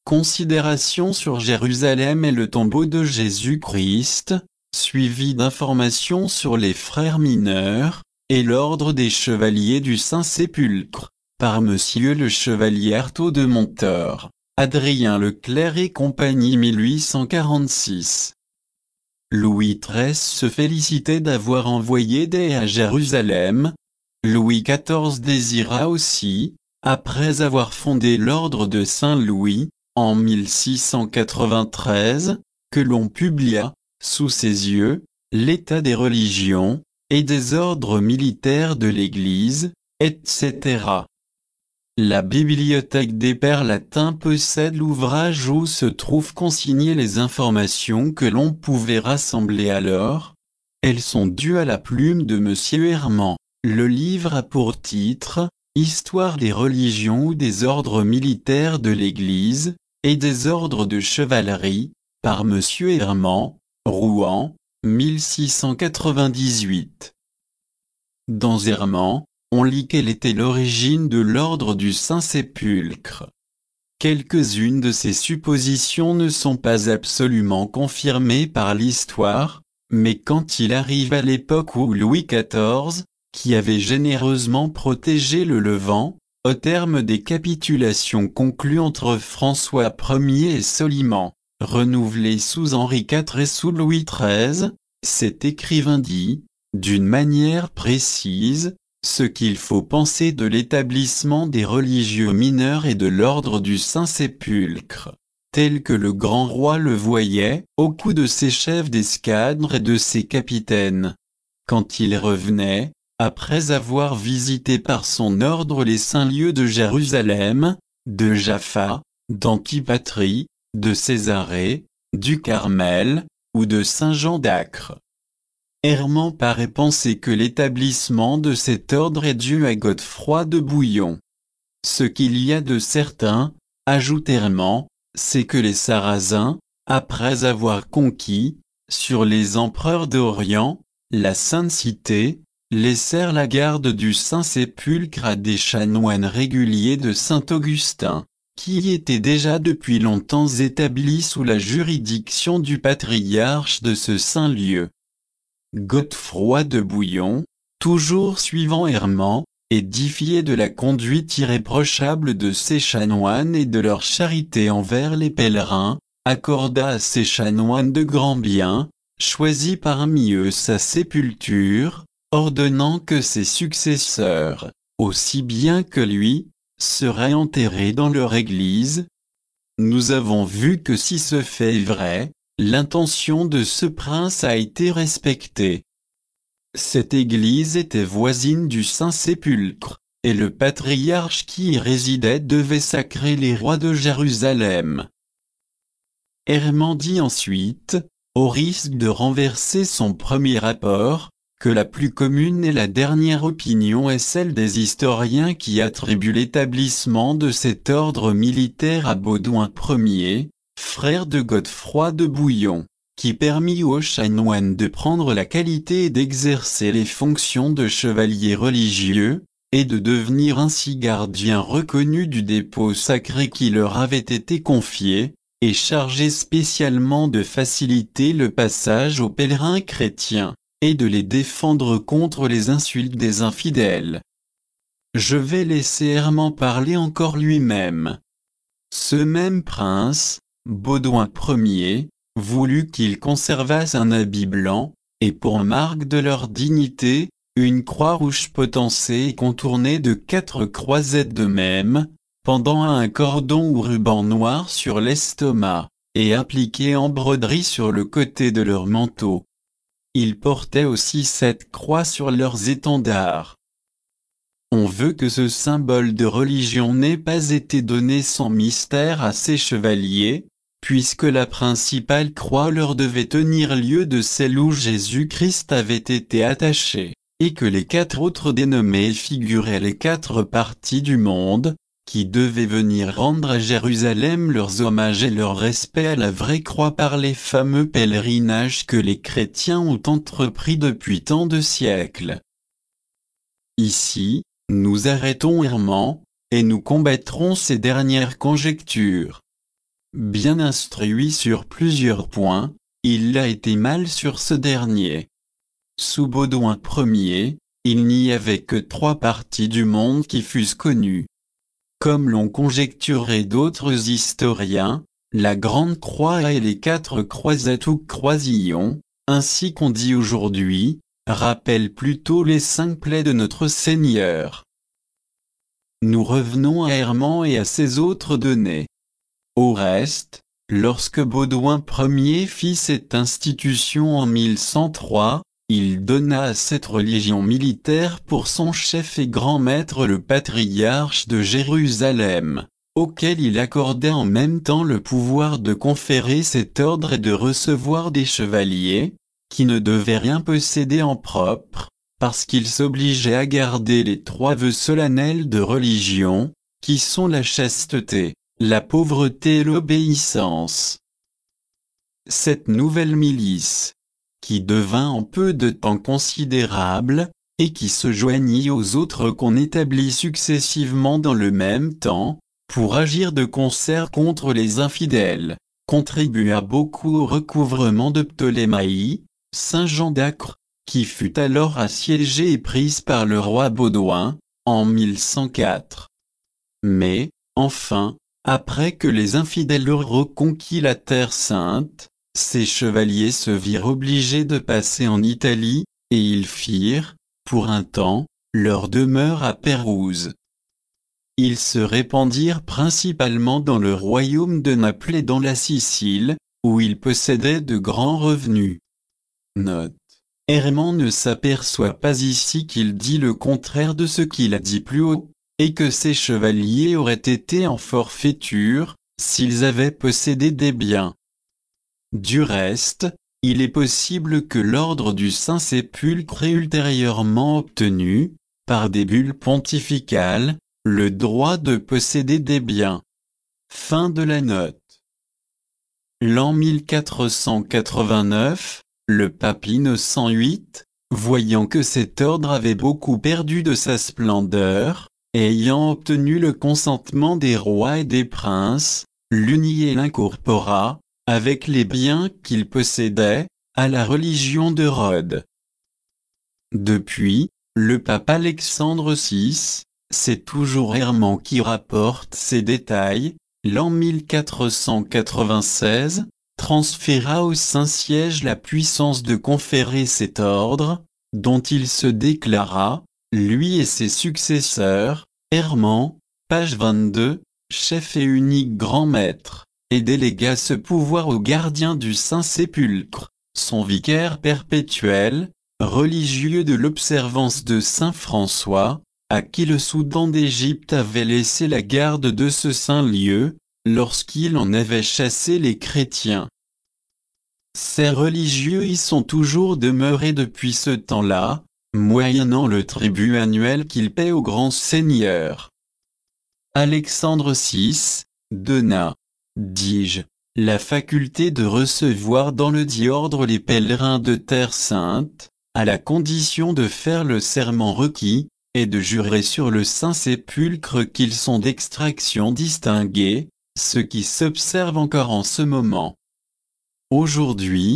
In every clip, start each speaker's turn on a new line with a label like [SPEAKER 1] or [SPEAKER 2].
[SPEAKER 1] Considération sur Jérusalem et le tombeau de Jésus-Christ, suivi d'informations sur les frères mineurs, et l'ordre des chevaliers du Saint-Sépulcre, par Monsieur le Chevalier Artaud de Monteur, Adrien Leclerc et compagnie 1846. Louis XIII se félicitait d'avoir envoyé des à Jérusalem. Louis XIV désira aussi, après avoir fondé l'ordre de Saint-Louis, en 1693, que l'on publiât, sous ses yeux, l'état des religions, et des ordres militaires de l'Église, etc. La Bibliothèque des Pères latins possède l'ouvrage où se trouvent consignées les informations que l'on pouvait rassembler alors. Elles sont dues à la plume de Monsieur Herman. Le livre a pour titre « Histoire des religions ou des ordres militaires de l'Église, et des ordres de chevalerie », par Monsieur Herman, Rouen, 1698. Dans Herman, on lit quelle était l'origine de l'ordre du Saint-Sépulcre. Quelques-unes de ces suppositions ne sont pas absolument confirmées par l'histoire, mais quand il arrive à l'époque où Louis XIV, qui avait généreusement protégé le Levant, au terme des capitulations conclues entre François Ier et Soliman, renouvelées sous Henri IV et sous Louis XIII, cet écrivain dit, d'une manière précise, ce qu'il faut penser de l'établissement des religieux mineurs et de l'ordre du Saint-Sépulcre, tel que le grand roi le voyait, au coup de ses chefs d'escadre et de ses capitaines. Quand il revenait, après avoir visité par son ordre les saints lieux de Jérusalem, de Jaffa, d'Antipatrie, de Césarée, du Carmel, ou de Saint-Jean d'Acre. Herman paraît penser que l'établissement de cet ordre est dû à Godefroy de Bouillon. Ce qu'il y a de certain, ajoute Herman, c'est que les Sarrasins, après avoir conquis, sur les empereurs d'Orient, la Sainte Cité, laissèrent la garde du Saint-Sépulcre à des chanoines réguliers de Saint-Augustin, qui y étaient déjà depuis longtemps établis sous la juridiction du patriarche de ce saint lieu. Godefroy de Bouillon, toujours suivant Herman, édifié de la conduite irréprochable de ces chanoines et de leur charité envers les pèlerins, accorda à ces chanoines de grands biens, choisit parmi eux sa sépulture, ordonnant que ses successeurs, aussi bien que lui, seraient enterrés dans leur église. Nous avons vu que si ce fait est vrai, l'intention de ce prince a été respectée. Cette église était voisine du Saint-Sépulcre, et le patriarche qui y résidait devait sacrer les rois de Jérusalem. Herman dit ensuite, au risque de renverser son premier rapport, que la plus commune et la dernière opinion est celle des historiens qui attribuent l'établissement de cet ordre militaire à Baudouin Ier, frère de Godefroy de Bouillon, qui permit aux chanoines de prendre la qualité et d'exercer les fonctions de chevaliers religieux, et de devenir ainsi gardiens reconnus du dépôt sacré qui leur avait été confié, et chargés spécialement de faciliter le passage aux pèlerins chrétiens, et de les défendre contre les insultes des infidèles. Je vais laisser Herman parler encore lui-même. Ce même prince, Baudouin Ier, voulut qu'ils conservassent un habit blanc, et pour marque de leur dignité, une croix rouge potencée et contournée de 4 croisettes de même, pendant à un cordon ou ruban noir sur l'estomac, et appliquée en broderie sur le côté de leur manteau. Ils portaient aussi cette croix sur leurs étendards. On veut que ce symbole de religion n'ait pas été donné sans mystère à ces chevaliers, puisque la principale croix leur devait tenir lieu de celle où Jésus-Christ avait été attaché, et que les 4 autres dénommés figuraient les 4 parties du monde, qui devaient venir rendre à Jérusalem leurs hommages et leur respect à la vraie croix par les fameux pèlerinages que les chrétiens ont entrepris depuis tant de siècles. Ici, nous arrêtons Herman, et nous combattrons ces dernières conjectures. Bien instruit sur plusieurs points, il l'a été mal sur ce dernier. Sous Baudouin Ier, il n'y avait que 3 parties du monde qui fussent connues. Comme l'ont conjecturé d'autres historiens, la Grande Croix et les 4 croisettes ou croisillons, ainsi qu'on dit aujourd'hui, rappellent plutôt les 5 plaies de notre Seigneur. Nous revenons à Herman et à ses autres données. Au reste, lorsque Baudouin Ier fit cette institution en 1103, il donna à cette religion militaire pour son chef et grand maître le patriarche de Jérusalem, auquel il accorda en même temps le pouvoir de conférer cet ordre et de recevoir des chevaliers, qui ne devaient rien posséder en propre, parce qu'il s'obligeait à garder les 3 vœux solennels de religion, qui sont la chasteté, la pauvreté et l'obéissance. Cette nouvelle milice, qui devint en peu de temps considérable, et qui se joignit aux autres qu'on établit successivement dans le même temps, pour agir de concert contre les infidèles, contribua beaucoup au recouvrement de Ptolémaïe, Saint-Jean d'Acre, qui fut alors assiégée et prise par le roi Baudouin, en 1104. Mais, enfin, après que les infidèles eurent reconquis la Terre Sainte, ces chevaliers se virent obligés de passer en Italie, et ils firent, pour un temps, leur demeure à Pérouse. Ils se répandirent principalement dans le royaume de Naples et dans la Sicile, où ils possédaient de grands revenus. Note. Herman ne s'aperçoit pas ici qu'il dit le contraire de ce qu'il a dit plus haut, et que ces chevaliers auraient été en forfaiture, s'ils avaient possédé des biens. Du reste, il est possible que l'ordre du Saint-Sépulcre ait ultérieurement obtenu, par des bulles pontificales, le droit de posséder des biens. Fin de la note. L'an 1489, le pape Innocent VIII, voyant que cet ordre avait beaucoup perdu de sa splendeur, et ayant obtenu le consentement des rois et des princes, l'unit et l'incorpora, avec les biens qu'il possédait, à la religion de Rhodes. Depuis, le pape Alexandre VI, c'est toujours Herman qui rapporte ces détails, l'an 1496, transféra au Saint-Siège la puissance de conférer cet ordre, dont il se déclara, lui et ses successeurs, Herman, page 22, chef et unique grand maître, et délégua ce pouvoir au gardien du Saint-Sépulcre, son vicaire perpétuel, religieux de l'observance de Saint François, à qui le Soudan d'Égypte avait laissé la garde de ce saint lieu, lorsqu'il en avait chassé les chrétiens. Ces religieux y sont toujours demeurés depuis ce temps-là, moyennant le tribut annuel qu'ils paient aux grands seigneurs. Alexandre VI, donna, dis-je, la faculté de recevoir dans le dit ordre les pèlerins de Terre Sainte, à la condition de faire le serment requis, et de jurer sur le Saint-Sépulcre qu'ils sont d'extraction distinguée, ce qui s'observe encore en ce moment. Aujourd'hui,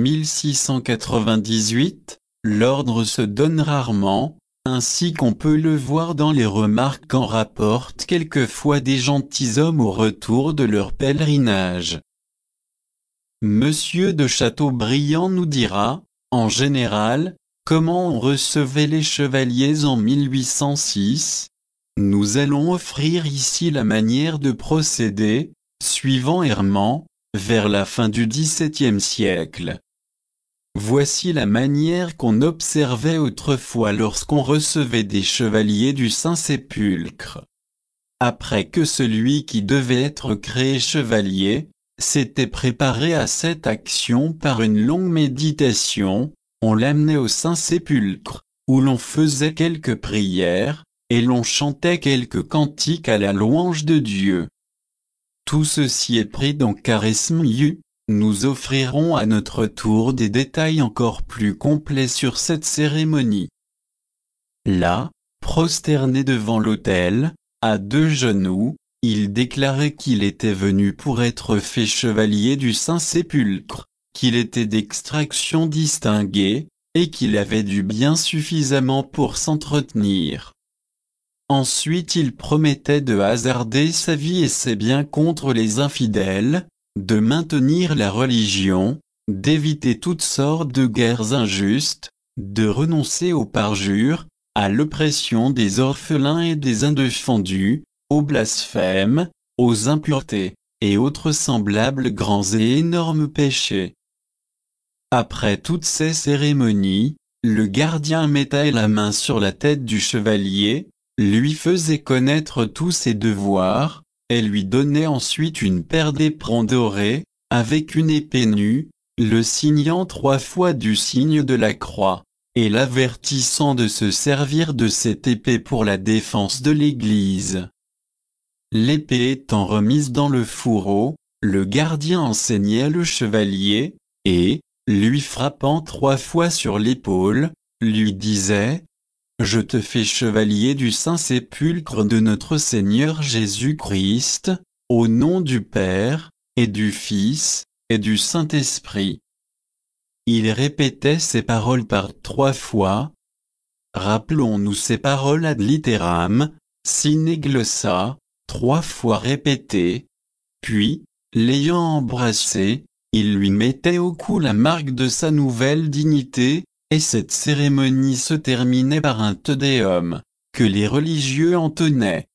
[SPEAKER 1] 1698, l'ordre se donne rarement, ainsi qu'on peut le voir dans les remarques qu'en rapportent quelquefois des gentilshommes au retour de leur pèlerinage. Monsieur de Chateaubriand nous dira, en général, comment on recevait les chevaliers en 1806. Nous allons offrir ici la manière de procéder, suivant Herman, vers la fin du XVIIe siècle. Voici la manière qu'on observait autrefois lorsqu'on recevait des chevaliers du Saint-Sépulcre. Après que celui qui devait être créé chevalier s'était préparé à cette action par une longue méditation, on l'amenait au Saint-Sépulcre, où l'on faisait quelques prières, et l'on chantait quelques cantiques à la louange de Dieu. Tout ceci est pris dans Charisme. Nous offrirons à notre tour des détails encore plus complets sur cette cérémonie. Là, prosterné devant l'autel, à 2 genoux, il déclarait qu'il était venu pour être fait chevalier du Saint-Sépulcre, qu'il était d'extraction distinguée, et qu'il avait du bien suffisamment pour s'entretenir. Ensuite il promettait de hasarder sa vie et ses biens contre les infidèles, de maintenir la religion, d'éviter toutes sortes de guerres injustes, de renoncer au parjure, à l'oppression des orphelins et des indéfendus, aux blasphèmes, aux impuretés, et autres semblables grands et énormes péchés. Après toutes ces cérémonies, le gardien mettait la main sur la tête du chevalier, lui faisait connaître tous ses devoirs, et lui donnait ensuite une paire d'éperons dorés, avec une épée nue, le signant 3 fois du signe de la croix, et l'avertissant de se servir de cette épée pour la défense de l'Église. L'épée étant remise dans le fourreau, le gardien enseignait le chevalier, et, lui frappant 3 fois sur l'épaule, lui disait : « Je te fais chevalier du Saint-Sépulcre de notre Seigneur Jésus-Christ, au nom du Père, et du Fils, et du Saint-Esprit. » Il répétait ces paroles par 3 fois. Rappelons-nous ces paroles ad litteram, sine glossa, 3 fois répétées. Puis, l'ayant embrassé, il lui mettait au cou la marque de sa nouvelle dignité, et cette cérémonie se terminait par un Te Deum, que les religieux entonnaient.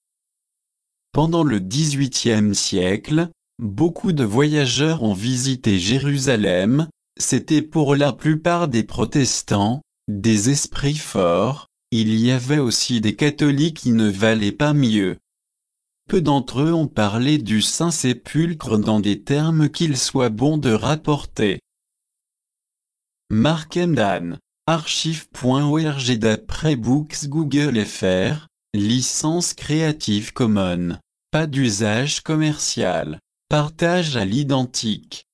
[SPEAKER 1] Pendant le XVIIIe siècle, beaucoup de voyageurs ont visité Jérusalem. C'était pour la plupart des protestants, des esprits forts. Il y avait aussi des catholiques qui ne valaient pas mieux. Peu d'entre eux ont parlé du Saint-Sépulcre dans des termes qu'il soit bon de rapporter. Mark Emdan, archive.org d'après Books Google fr, licence Creative Commons, pas d'usage commercial, partage à l'identique.